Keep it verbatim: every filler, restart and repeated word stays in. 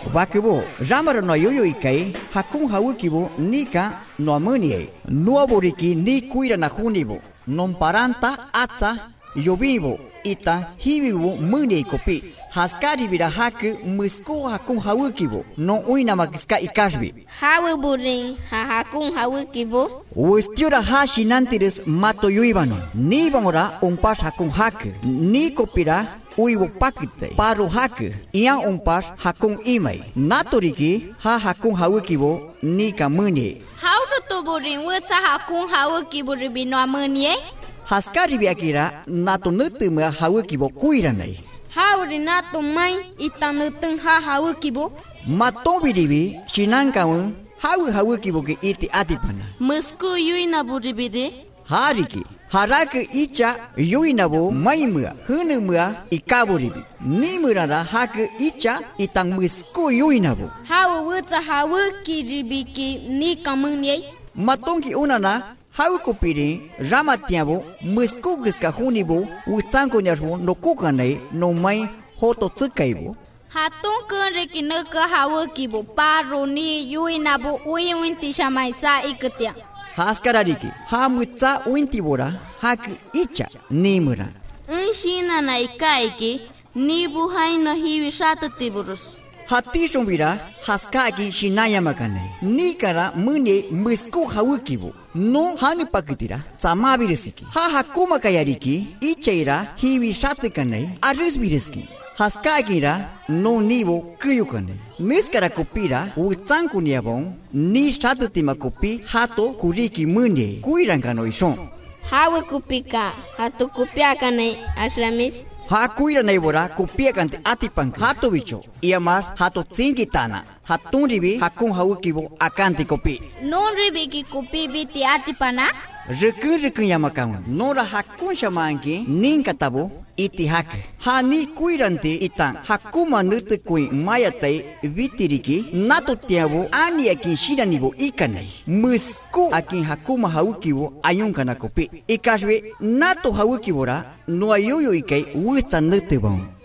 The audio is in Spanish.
Bakibo, Ramara no yoyo ikai, Hakun Hawukibo, Nika, no amunie, no aboriki, ni cuira na junibo, non paranta, atza, yovivo, ita, hivivo, munie kopi. Haskari vira haku, musko Hakun Hawukibo, no uina makiska ikashbi. Hawu burin, ha Hakun Hawukibo. Ustiura hashi nantiris mato yuibano, ni bangora un pas Hakun haku, ni kopira. Uibo pakite, paro haku, ian umpas Hakun imai. Natoriki, ha Hakun Hawukibo, nika munie. How to burin wata Hakun Hawukibo ribino amunie? Haskari biakira, nato nutumia Hawukibo kuiranai. How nato mai, itanutun ha Hawukibo? Matobiribi, Shinankaun, Hawu Hawukibo ki iti atipana. Musku yuina buribide? Hariki. Haraku icha yuinabo maimua, hunumua ikaburibi. Nimurara haku icha itang musku yuinabo. Hawu wuta hawuki ribiki ni kamunie? Matonki unana hawukupiri ramatiabo musku giska hunibo utanko nyarho no kukanai no mai hoto tsukaibo. Hatun kunriki nuka hawukibo paro ni yuinabo uyuinti shamaisa ikutia. Haskarariki, hamutsa uintibora, hak icha, nimura. Unshina na ikaiki, nibu haino hiwi shatu tiburus. Hatishon vira, haskaki shinayamakane. Nikara mune musku hawukibo. No hani pakitira, samabiresiki. Ha hakuma kayariki, ichaira hiwi shatu kane, arisbireski. Haskakira no nibo kuyukane. Niskara kopira utsanku niabon ni shatutima kopi hato kuriki munye kuirankano ishon. Hawe kupika hatu kupiakane asramis. Ha kuira naibora kupiakante atipank hato bicho. Iamas hato tsinkitana. Hatun ribi hakun hawukibo akanti kopi. Non ribi ki kopi biti atipana? Rukun rukun yamakawan. Nora hakun shamanki ninkatabo iti hak. Hani kuirante itang hakuma nutu kui mayate vitiriki nato tiabo ani akin shiranibo ikanai. Musku akin hakuma hawukibo ayunkana kopi. Ikashwe nato hawukibora no ayoyo ikai witsa nutubon.